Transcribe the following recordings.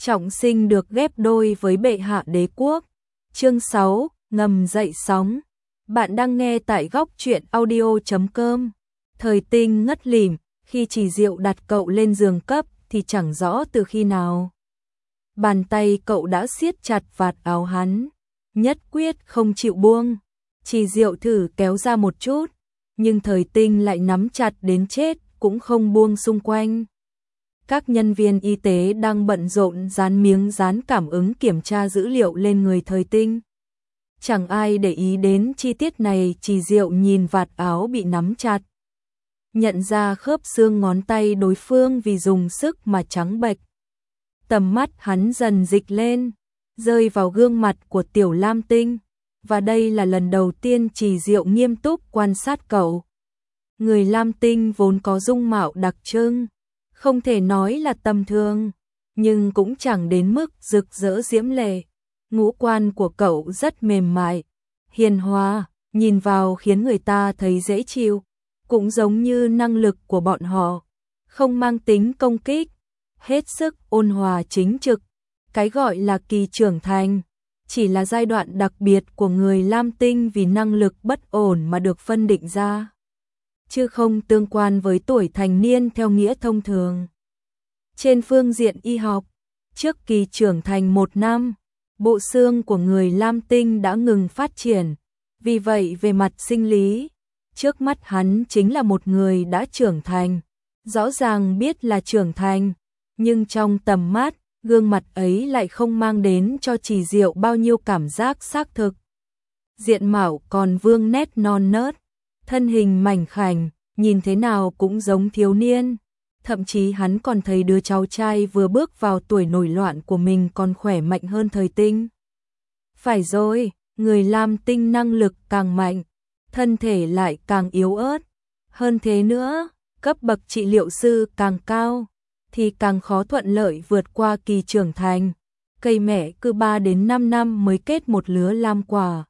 trọng sinh được ghép đôi với bệ hạ đế quốc. Chương 6, ngầm dậy sóng. Bạn đang nghe tại góc truyện audio.com. Thời Tinh ngất lịm, khi Trì Diệu đặt cậu lên giường cấp thì chẳng rõ từ khi nào. Bàn tay cậu đã siết chặt vạt áo hắn, nhất quyết không chịu buông. Trì Diệu thử kéo ra một chút, nhưng Thời Tinh lại nắm chặt đến chết cũng không buông xung quanh. Các nhân viên y tế đang bận rộn dán miếng dán cảm ứng kiểm tra dữ liệu lên người Thời Tinh. Chẳng ai để ý đến chi tiết này. Trì Diệu nhìn vạt áo bị nắm chặt, nhận ra khớp xương ngón tay đối phương vì dùng sức mà trắng bệch. Tầm mắt hắn dần dịch lên, rơi vào gương mặt của Tiểu Lam Tinh, và đây là lần đầu tiên Trì Diệu nghiêm túc quan sát cậu. Người Lam Tinh vốn có dung mạo đặc trưng, không thể nói là tầm thường, nhưng cũng chẳng đến mức rực rỡ diễm lệ. Ngũ quan của cậu rất mềm mại, hiền hòa, nhìn vào khiến người ta thấy dễ chịu, cũng giống như năng lực của bọn họ, không mang tính công kích, hết sức ôn hòa chính trực. Cái gọi là kỳ trưởng thành chỉ là giai đoạn đặc biệt của người Lam Tinh vì năng lực bất ổn mà được phân định ra, chứ không tương quan với tuổi thành niên theo nghĩa thông thường. Trên phương diện y học, trước kỳ trưởng thành 1 năm, bộ xương của người Lam Tinh đã ngừng phát triển. Vì vậy về mặt sinh lý, trước mắt hắn chính là một người đã trưởng thành. Rõ ràng biết là trưởng thành, nhưng trong tầm mắt, gương mặt ấy lại không mang đến cho Trì Diệu bao nhiêu cảm giác xác thực. Diện mạo còn vương nét non nớt, thân hình mảnh khảnh, nhìn thế nào cũng giống thiếu niên. Thậm chí hắn còn thấy đứa cháu trai vừa bước vào tuổi nổi loạn của mình còn khỏe mạnh hơn Thời Tinh. Phải rồi, người Lam Tinh năng lực càng mạnh, thân thể lại càng yếu ớt. Hơn thế nữa, cấp bậc trị liệu sư càng cao, thì càng khó thuận lợi vượt qua kỳ trưởng thành. Cây mẹ cứ 3 đến 5 năm mới kết một lứa lam quả.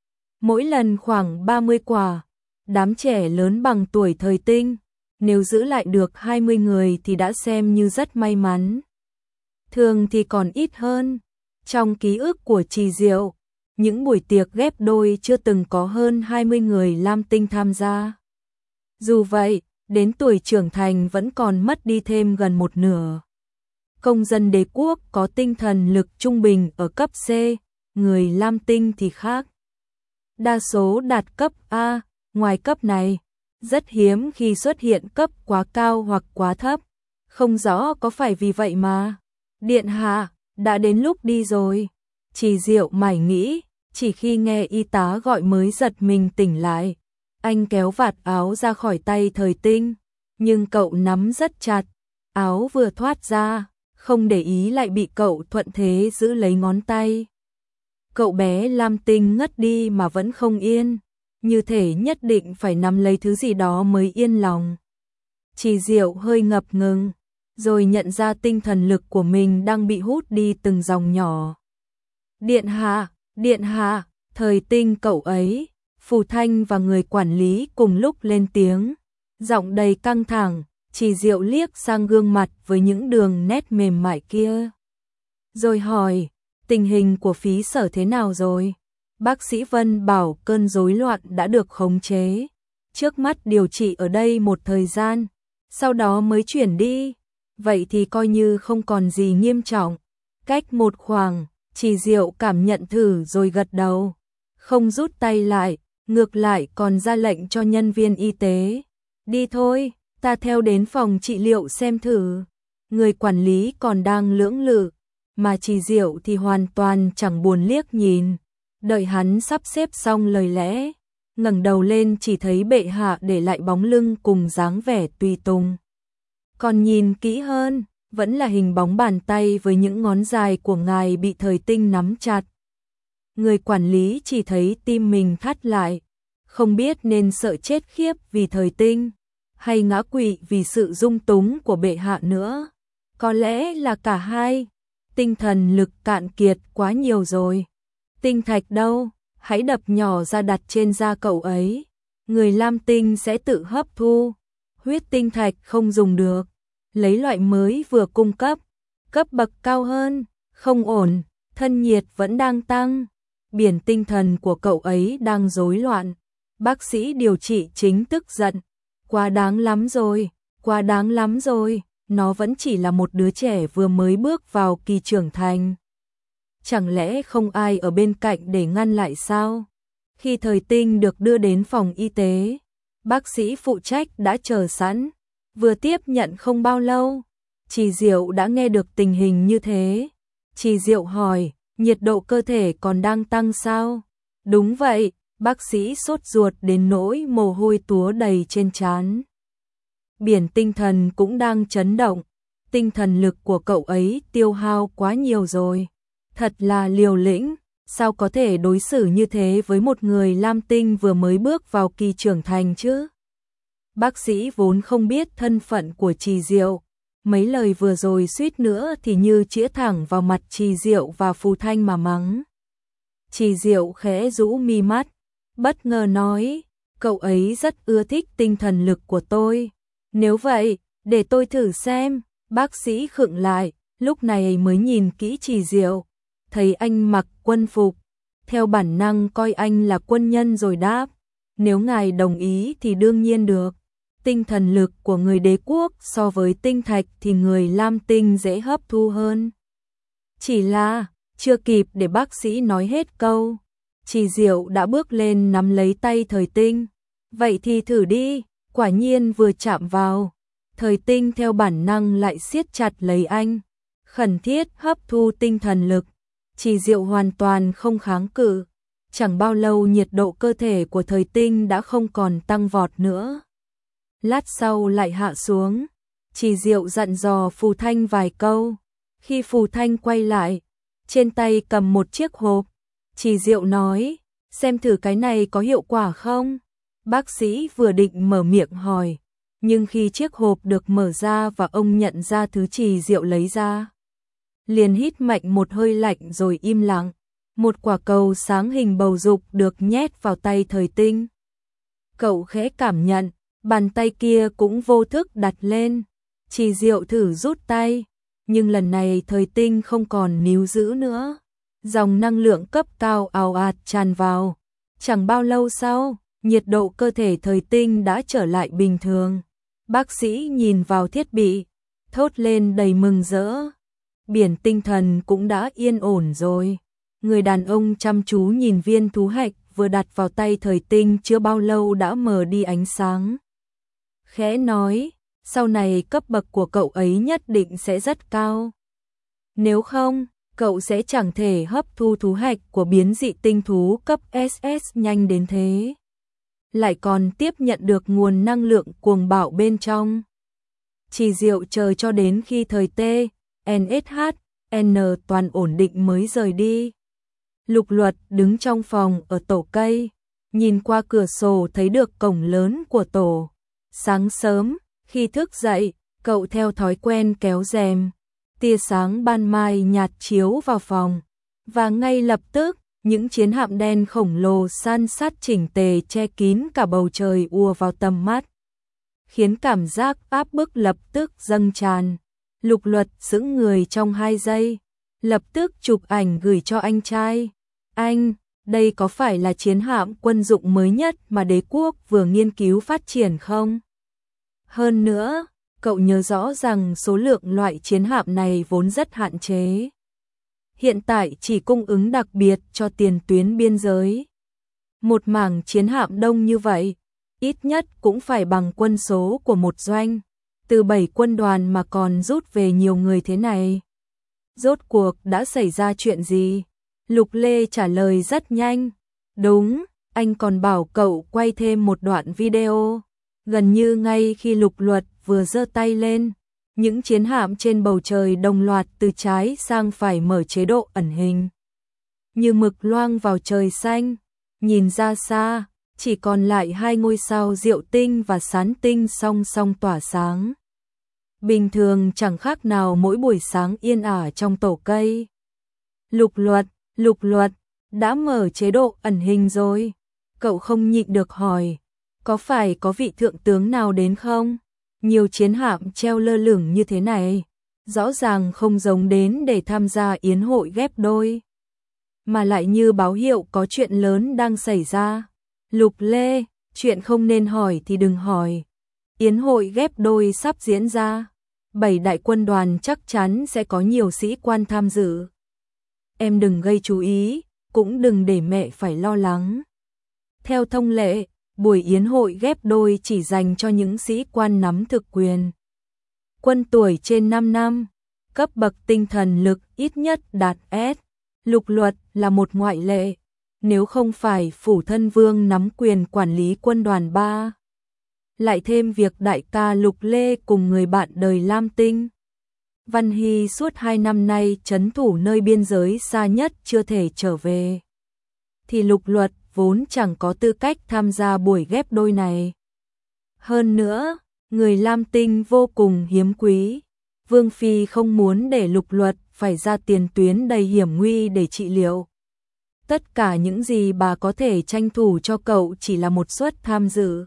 Mỗi lần khoảng 30 quả, đám trẻ lớn bằng tuổi Thời Tinh, nếu giữ lại được 20 người thì đã xem như rất may mắn. Thường thì còn ít hơn. Trong ký ức của Trì Diệu, những buổi tiệc ghép đôi chưa từng có hơn 20 người Lam Tinh tham gia. Dù vậy, đến tuổi trưởng thành vẫn còn mất đi thêm gần một nửa. Công dân đế quốc có tinh thần lực trung bình ở cấp C, người Lam Tinh thì khác. Đa số đạt cấp A, ngoài cấp này, rất hiếm khi xuất hiện cấp quá cao hoặc quá thấp. Không rõ có phải vì vậy mà. Điện hạ, đã đến lúc đi rồi. Trì Diệu mải nghĩ, chỉ khi nghe y tá gọi mới giật mình tỉnh lại. Anh kéo vạt áo ra khỏi tay Thời Tinh, nhưng cậu nắm rất chặt. Áo vừa thoát ra, không để ý lại bị cậu thuận thế giữ lấy ngón tay. Cậu bé Lam Tinh ngất đi mà vẫn không yên, như thể nhất định phải nắm lấy thứ gì đó mới yên lòng. Trì Diệu hơi ngập ngừng, rồi nhận ra tinh thần lực của mình đang bị hút đi từng dòng nhỏ. Điện hạ, Thời Tinh cậu ấy. Phù Thanh và người quản lý cùng lúc lên tiếng, giọng đầy căng thẳng. Trì Diệu liếc sang gương mặt với những đường nét mềm mại kia, rồi hỏi, tình hình của Phí Sở thế nào rồi? Bác sĩ Vân bảo cơn rối loạn đã được khống chế, trước mắt điều trị ở đây một thời gian, sau đó mới chuyển đi. Vậy thì coi như không còn gì nghiêm trọng. Cách một khoảng, Trì Diệu cảm nhận thử rồi gật đầu, không rút tay lại, ngược lại còn ra lệnh cho nhân viên y tế. Đi thôi, ta theo đến phòng trị liệu xem thử. Người quản lý còn đang lưỡng lự, mà Trì Diệu thì hoàn toàn chẳng buồn liếc nhìn. Đợi hắn sắp xếp xong lời lẽ, ngẩng đầu lên chỉ thấy bệ hạ để lại bóng lưng cùng dáng vẻ tùy tùng. Còn nhìn kỹ hơn, vẫn là hình bóng bàn tay với những ngón dài của ngài bị Thời Tinh nắm chặt. Người quản lý chỉ thấy tim mình thắt lại, không biết nên sợ chết khiếp vì Thời Tinh, hay ngã quỵ vì sự dung túng của bệ hạ nữa. Có lẽ là cả hai. Tinh thần lực cạn kiệt quá nhiều rồi. Tinh thạch đâu, hãy đập nhỏ ra đặt trên da cậu ấy. Người Lam Tinh sẽ tự hấp thu. Huyết tinh thạch không dùng được, lấy loại mới vừa cung cấp. cấp bậc cao hơn, không ổn, thân nhiệt vẫn đang tăng. Biển tinh thần của cậu ấy đang rối loạn. Bác sĩ điều trị chính tức giận. Quá đáng lắm rồi, quá đáng lắm rồi, nó vẫn chỉ là một đứa trẻ vừa mới bước vào kỳ trưởng thành. Chẳng lẽ không ai ở bên cạnh để ngăn lại sao? Khi Thời Tinh được đưa đến phòng y tế, bác sĩ phụ trách đã chờ sẵn, vừa tiếp nhận không bao lâu, Trì Diệu đã nghe được tình hình như thế. Trì Diệu hỏi, nhiệt độ cơ thể còn đang tăng sao? Đúng vậy, bác sĩ sốt ruột đến nỗi mồ hôi túa đầy trên trán. Biển tinh thần cũng đang chấn động, tinh thần lực của cậu ấy tiêu hao quá nhiều rồi. Thật là liều lĩnh, sao có thể đối xử như thế với một người lam tinh vừa mới bước vào kỳ trưởng thành chứ? Bác sĩ vốn không biết thân phận của Trì Diệu, mấy lời vừa rồi suýt nữa thì như chĩa thẳng vào mặt Trì Diệu và Phù Thanh mà mắng. Trì Diệu khẽ rũ mi mắt, bất ngờ nói, cậu ấy rất ưa thích tinh thần lực của tôi. Nếu vậy, để tôi thử xem. Bác sĩ khựng lại, lúc này mới nhìn kỹ Trì Diệu, thấy anh mặc quân phục, theo bản năng coi anh là quân nhân rồi đáp, nếu ngài đồng ý thì đương nhiên được. Tinh thần lực của người đế quốc so với tinh thạch thì người lam tinh dễ hấp thu hơn. Chỉ là, chưa kịp để bác sĩ nói hết câu, Trì Diệu đã bước lên nắm lấy tay Thời Tinh. Vậy thì thử đi, quả nhiên vừa chạm vào, Thời Tinh theo bản năng lại siết chặt lấy anh, khẩn thiết hấp thu tinh thần lực. Trì Diệu hoàn toàn không kháng cự, chẳng bao lâu nhiệt độ cơ thể của Thời Tinh đã không còn tăng vọt nữa. Lát sau lại hạ xuống, Trì Diệu dặn dò Phù Thanh vài câu. Khi Phù Thanh quay lại, trên tay cầm một chiếc hộp, Trì Diệu nói, xem thử cái này có hiệu quả không? Bác sĩ vừa định mở miệng hỏi, nhưng khi chiếc hộp được mở ra và ông nhận ra thứ Trì Diệu lấy ra, liền hít mạnh một hơi lạnh rồi im lặng. Một quả cầu sáng hình bầu dục được nhét vào tay Thời Tinh. Cậu khẽ cảm nhận, bàn tay kia cũng vô thức đặt lên. Trì Diệu thử rút tay, nhưng lần này Thời Tinh không còn níu giữ nữa. Dòng năng lượng cấp cao ào ạt tràn vào. Chẳng bao lâu sau, nhiệt độ cơ thể Thời Tinh đã trở lại bình thường. Bác sĩ nhìn vào thiết bị, thốt lên đầy mừng rỡ. Biển tinh thần cũng đã yên ổn rồi. Người đàn ông chăm chú nhìn viên thú hạch vừa đặt vào tay Thời Tinh chưa bao lâu đã mờ đi ánh sáng. Khẽ nói, sau này cấp bậc của cậu ấy nhất định sẽ rất cao. Nếu không, cậu sẽ chẳng thể hấp thu thú hạch của biến dị tinh thú cấp SS nhanh đến thế. Lại còn tiếp nhận được nguồn năng lượng cuồng bạo bên trong. Trì Diệu chờ cho đến khi thời T, NSH, N toàn ổn định mới rời đi. Lục Luật đứng trong phòng ở tổ cây, nhìn qua cửa sổ thấy được cổng lớn của tổ. Sáng sớm, khi thức dậy, cậu theo thói quen kéo rèm. Tia sáng ban mai nhạt chiếu vào phòng, và ngay lập tức, những chiến hạm đen khổng lồ san sát chỉnh tề che kín cả bầu trời ùa vào tầm mắt, khiến cảm giác áp bức lập tức dâng tràn. Lục Luật sững người trong 2 giây, lập tức chụp ảnh gửi cho anh trai. Anh, đây có phải là chiến hạm quân dụng mới nhất mà đế quốc vừa nghiên cứu phát triển không? Hơn nữa, cậu nhớ rõ rằng số lượng loại chiến hạm này vốn rất hạn chế. Hiện tại chỉ cung ứng đặc biệt cho tiền tuyến biên giới. Một mảng chiến hạm đông như vậy, ít nhất cũng phải bằng quân số của một doanh. Từ 7 quân đoàn mà còn rút về nhiều người thế này. Rốt cuộc đã xảy ra chuyện gì? Lục Lê trả lời rất nhanh. Đúng, anh còn bảo cậu quay thêm một đoạn video. Gần như ngay khi Lục Luật vừa giơ tay lên, những chiến hạm trên bầu trời đồng loạt từ trái sang phải mở chế độ ẩn hình. Như mực loang vào trời xanh, nhìn ra xa, chỉ còn lại 2 ngôi sao Diệu Tinh và Sán Tinh song song tỏa sáng. Bình thường chẳng khác nào mỗi buổi sáng yên ả trong tổ cây. Lục Luật, đã mở chế độ ẩn hình rồi. Cậu không nhịn được hỏi, có phải có vị thượng tướng nào đến không? Nhiều chiến hạm treo lơ lửng như thế này, rõ ràng không giống đến để tham gia yến hội ghép đôi, mà lại như báo hiệu có chuyện lớn đang xảy ra. Lục Lê, chuyện không nên hỏi thì đừng hỏi. Yến hội ghép đôi sắp diễn ra, 7 đại quân đoàn chắc chắn sẽ có nhiều sĩ quan tham dự. Em đừng gây chú ý, cũng đừng để mẹ phải lo lắng. Theo thông lệ, buổi yến hội ghép đôi chỉ dành cho những sĩ quan nắm thực quyền. Quân tuổi trên 5 năm, cấp bậc tinh thần lực ít nhất đạt S. Lục Luật là một ngoại lệ, nếu không phải phủ thân vương nắm quyền quản lý quân đoàn 3. Lại thêm việc đại ca Lục Lê cùng người bạn đời Lam Tinh. Văn Hy suốt 2 năm nay trấn thủ nơi biên giới xa nhất chưa thể trở về. Thì Lục Luật vốn chẳng có tư cách tham gia buổi ghép đôi này. Hơn nữa, người Lam Tinh vô cùng hiếm quý. Vương Phi không muốn để Lục Luật phải ra tiền tuyến đầy hiểm nguy để trị liệu. Tất cả những gì bà có thể tranh thủ cho cậu chỉ là một suất tham dự.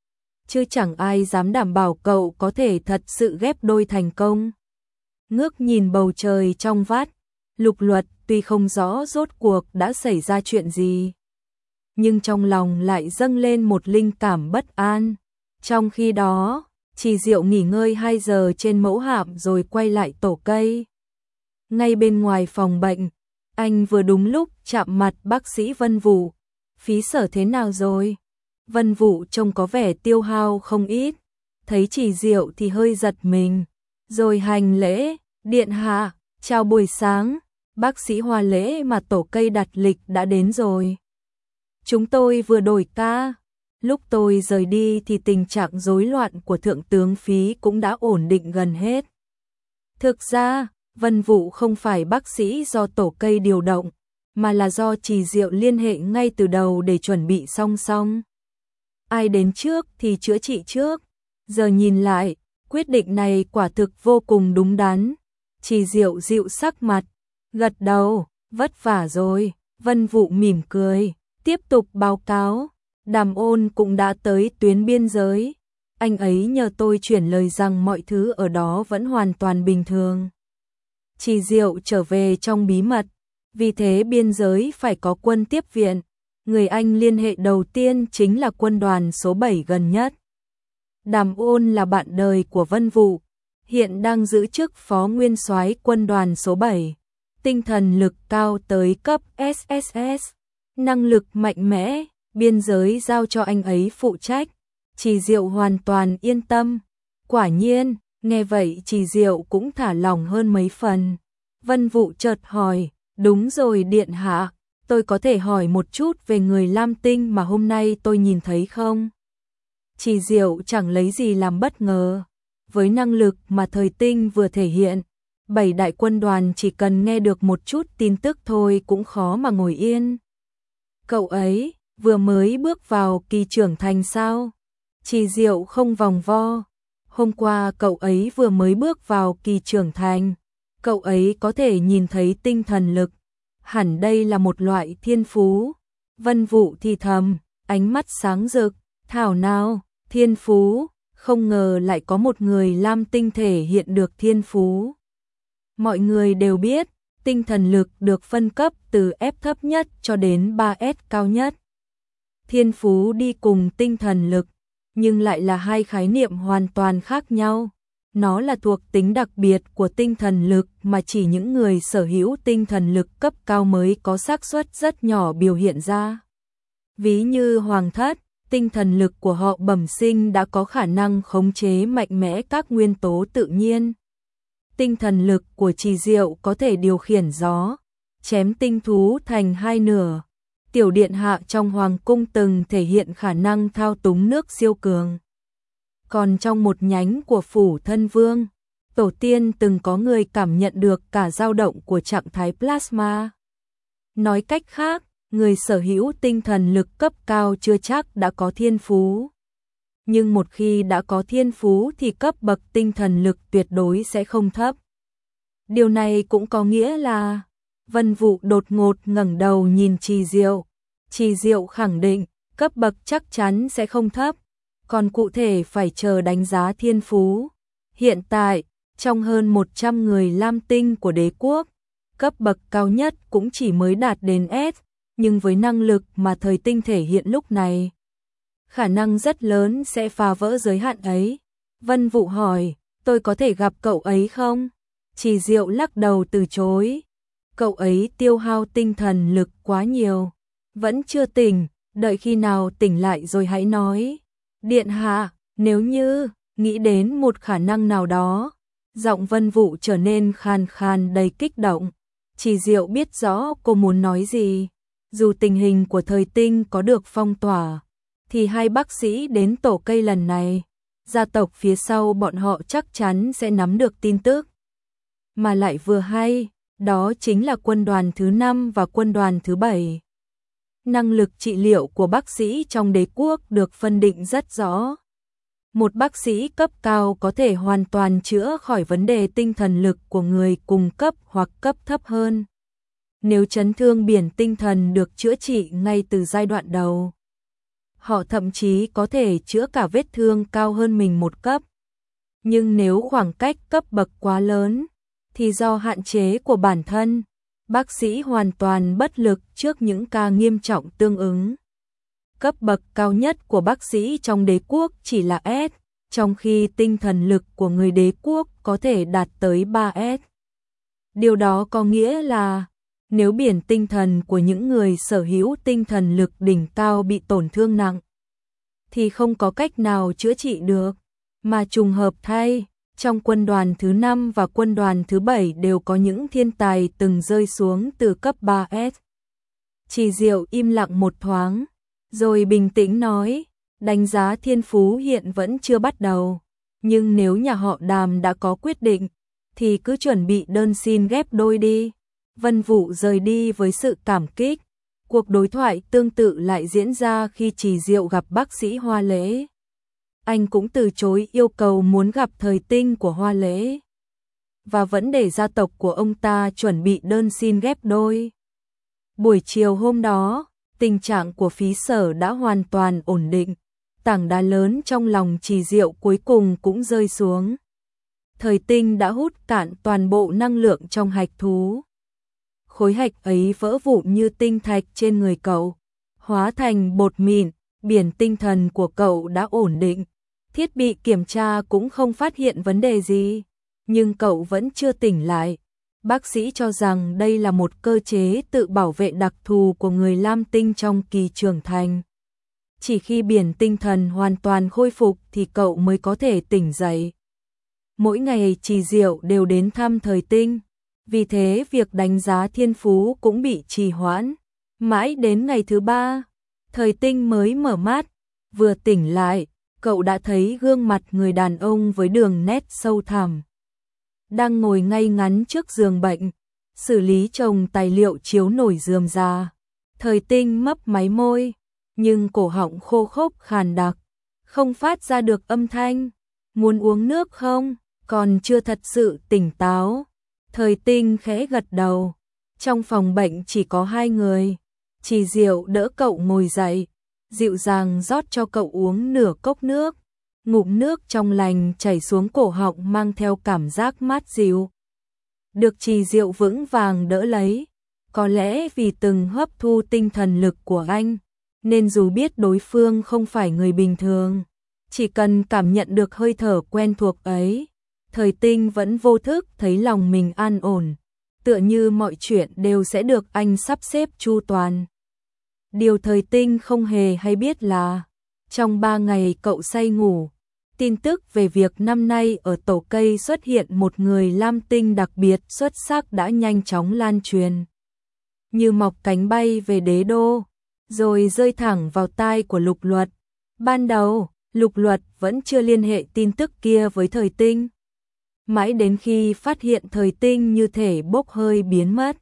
Chứ chẳng ai dám đảm bảo cậu có thể thật sự ghép đôi thành công. Ngước nhìn bầu trời trong vắt, Lục Luật tuy không rõ rốt cuộc đã xảy ra chuyện gì, nhưng trong lòng lại dâng lên một linh cảm bất an. Trong khi đó, Trì Diệu nghỉ ngơi 2 giờ trên mẫu hạm rồi quay lại tổ cây. Ngay bên ngoài phòng bệnh, anh vừa đúng lúc chạm mặt bác sĩ Vân Vũ. Phí Sở thế nào rồi? Vân Vũ trông có vẻ tiêu hao không ít. Thấy Trì Diệu thì hơi giật mình. Rồi hành lễ, điện hạ, chào buổi sáng. Bác sĩ Hoa lễ mà tổ cây đặt lịch đã đến rồi. Chúng tôi vừa đổi ca. Lúc tôi rời đi thì tình trạng rối loạn của Thượng tướng Phí cũng đã ổn định gần hết. Thực ra, Vân Vũ không phải bác sĩ do tổ cây điều động, mà là do Trì Diệu liên hệ ngay từ đầu để chuẩn bị song song. Ai đến trước thì chữa trị trước. Giờ nhìn lại, quyết định này quả thực vô cùng đúng đắn. Trì Diệu dịu sắc mặt, gật đầu, vất vả rồi. Vân Vũ mỉm cười, tiếp tục báo cáo. Đàm Ôn cũng đã tới tuyến biên giới. Anh ấy nhờ tôi chuyển lời rằng mọi thứ ở đó vẫn hoàn toàn bình thường. Trì Diệu trở về trong bí mật, vì thế biên giới phải có quân tiếp viện. Người anh liên hệ đầu tiên chính là quân đoàn số 7 gần nhất. Đàm Ôn là bạn đời của Vân Vũ, hiện đang giữ chức phó nguyên soái quân đoàn số 7. Tinh thần lực cao tới cấp SSS, năng lực mạnh mẽ, biên giới giao cho anh ấy phụ trách. Trì Diệu hoàn toàn yên tâm. Quả nhiên, nghe vậy Trì Diệu cũng thả lỏng hơn mấy phần. Vân Vũ chợt hỏi, đúng rồi điện hạ, tôi có thể hỏi một chút về người Lam Tinh mà hôm nay tôi nhìn thấy không? Trì Diệu chẳng lấy gì làm bất ngờ. Với năng lực mà Thời Tinh vừa thể hiện, 7 đại quân đoàn chỉ cần nghe được một chút tin tức thôi cũng khó mà ngồi yên. Cậu ấy vừa mới bước vào kỳ trưởng thành sao? Trì Diệu không vòng vo. Hôm qua cậu ấy vừa mới bước vào kỳ trưởng thành. Cậu ấy có thể nhìn thấy tinh thần lực. Hẳn đây là một loại thiên phú. Vân Vũ thì thầm, ánh mắt sáng rực. Thảo nào, thiên phú, không ngờ lại có một người Lam Tinh thể hiện được thiên phú. Mọi người đều biết, tinh thần lực được phân cấp từ F thấp nhất cho đến 3S cao nhất. Thiên phú đi cùng tinh thần lực, nhưng lại là hai khái niệm hoàn toàn khác nhau. Nó là thuộc tính đặc biệt của tinh thần lực mà chỉ những người sở hữu tinh thần lực cấp cao mới có xác suất rất nhỏ biểu hiện ra. Ví như Hoàng Thất, tinh thần lực của họ bẩm sinh đã có khả năng khống chế mạnh mẽ các nguyên tố tự nhiên. Tinh thần lực của Trì Diệu có thể điều khiển gió, chém tinh thú thành 2 nửa. Tiểu điện hạ trong hoàng cung từng thể hiện khả năng thao túng nước siêu cường. Còn trong một nhánh của phủ thân vương, tổ tiên từng có người cảm nhận được cả dao động của trạng thái plasma. Nói cách khác, người sở hữu tinh thần lực cấp cao chưa chắc đã có thiên phú. Nhưng một khi đã có thiên phú thì cấp bậc tinh thần lực tuyệt đối sẽ không thấp. Điều này cũng có nghĩa là Vân Vũ đột ngột ngẩng đầu nhìn Trì Diệu. Trì Diệu khẳng định cấp bậc chắc chắn sẽ không thấp, còn cụ thể phải chờ đánh giá thiên phú. Hiện tại, Trong hơn 100 người lam tinh của đế quốc, cấp bậc cao nhất cũng chỉ mới đạt đến S, nhưng với năng lực mà thời tinh thể hiện lúc này, khả năng rất lớn sẽ phá vỡ giới hạn ấy. Vân Vũ hỏi, tôi có thể gặp cậu ấy không? Trì Diệu lắc đầu từ chối. Cậu ấy tiêu hao tinh thần lực quá nhiều, vẫn chưa tỉnh, đợi khi nào tỉnh lại rồi hãy nói. Điện hạ, nếu như nghĩ đến một khả năng nào đó, giọng Vân Vũ trở nên khàn khàn đầy kích động. Trì Diệu biết rõ cô muốn nói gì. Dù tình hình của thời tinh có được phong tỏa, thì hai bác sĩ đến tổ cây lần này, gia tộc phía sau bọn họ chắc chắn sẽ nắm được tin tức. Mà lại vừa hay, đó chính là quân đoàn thứ 5 và quân đoàn thứ 7. Năng lực trị liệu của bác sĩ trong đế quốc được phân định rất rõ. Một bác sĩ cấp cao có thể hoàn toàn chữa khỏi vấn đề tinh thần lực của người cùng cấp hoặc cấp thấp hơn. Nếu chấn thương biển tinh thần được chữa trị ngay từ giai đoạn đầu, họ thậm chí có thể chữa cả vết thương cao hơn mình một cấp. Nhưng nếu khoảng cách cấp bậc quá lớn, thì do hạn chế của bản thân, bác sĩ hoàn toàn bất lực trước những ca nghiêm trọng tương ứng. Cấp bậc cao nhất của bác sĩ trong đế quốc chỉ là S, trong khi tinh thần lực của người đế quốc có thể đạt tới 3S. Điều đó có nghĩa là, nếu biển tinh thần của những người sở hữu tinh thần lực đỉnh cao bị tổn thương nặng, thì không có cách nào chữa trị được. Mà trùng hợp thay, trong quân đoàn thứ 5 và quân đoàn thứ 7 đều có những thiên tài từng rơi xuống từ cấp 3S. Trì Diệu im lặng một thoáng, rồi bình tĩnh nói, đánh giá thiên phú hiện vẫn chưa bắt đầu, nhưng nếu nhà họ Đàm đã có quyết định, thì cứ chuẩn bị đơn xin ghép đôi đi. Vân Vũ rời đi với sự cảm kích. Cuộc đối thoại tương tự lại diễn ra khi Trì Diệu gặp bác sĩ Hoa Lễ. Anh cũng từ chối yêu cầu muốn gặp thời tinh của Hoa Lễ, và vẫn để gia tộc của ông ta chuẩn bị đơn xin ghép đôi. Buổi chiều hôm đó, tình trạng của Phí Sở đã hoàn toàn ổn định. Tảng đá lớn trong lòng Trì Diệu cuối cùng cũng rơi xuống. Thời tinh đã hút cạn toàn bộ năng lượng trong hạch thú. Khối hạch ấy vỡ vụn như tinh thạch trên người cậu, hóa thành bột mịn. Biển tinh thần của cậu đã ổn định, thiết bị kiểm tra cũng không phát hiện vấn đề gì, nhưng cậu vẫn chưa tỉnh lại. Bác sĩ cho rằng đây là một cơ chế tự bảo vệ đặc thù của người lam tinh trong kỳ trưởng thành. Chỉ khi biển tinh thần hoàn toàn khôi phục thì cậu mới có thể tỉnh dậy. Mỗi ngày Trì Diệu đều đến thăm thời tinh, vì thế việc đánh giá thiên phú cũng bị trì hoãn. Mãi đến ngày thứ 3, thời tinh mới mở mắt. Vừa tỉnh lại, cậu đã thấy gương mặt người đàn ông với đường nét sâu thẳm, đang ngồi ngay ngắn trước giường bệnh, xử lý chồng tài liệu chiếu nổi rườm rà. Thời tinh mấp máy môi, nhưng cổ họng khô khốc khàn đặc, không phát ra được âm thanh. Muốn uống nước không? Còn chưa thật sự tỉnh táo. Thời tinh khẽ gật đầu. Trong phòng bệnh chỉ có 2 người. Trì Diệu đỡ cậu ngồi dậy, dịu dàng rót cho cậu uống nửa cốc nước. Ngụm nước trong lành chảy xuống cổ họng mang theo cảm giác mát dịu. Được Trì Diệu vững vàng đỡ lấy. Có lẽ vì từng hấp thu tinh thần lực của anh, nên dù biết đối phương không phải người bình thường, chỉ cần cảm nhận được hơi thở quen thuộc ấy, thời tinh vẫn vô thức thấy lòng mình an ổn, tựa như mọi chuyện đều sẽ được anh sắp xếp chu toàn. Điều thời tinh không hề hay biết là, trong 3 ngày cậu say ngủ, tin tức về việc năm nay ở tổ cây xuất hiện một người lam tinh đặc biệt xuất sắc đã nhanh chóng lan truyền, như mọc cánh bay về đế đô, rồi rơi thẳng vào tai của Lục Luật. Ban đầu, Lục Luật vẫn chưa liên hệ tin tức kia với thời tinh. Mãi đến khi phát hiện thời tinh như thể bốc hơi biến mất,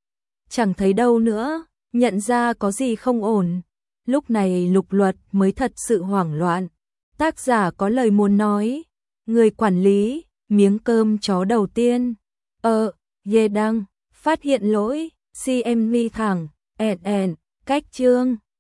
chẳng thấy đâu nữa, nhận ra có gì không ổn. Lúc này Lục Luật mới thật sự hoảng loạn. Tác giả có lời muốn nói. Người quản lý, miếng cơm chó đầu tiên. Ye đăng, phát hiện lỗi, CMV thẳng, cách chương.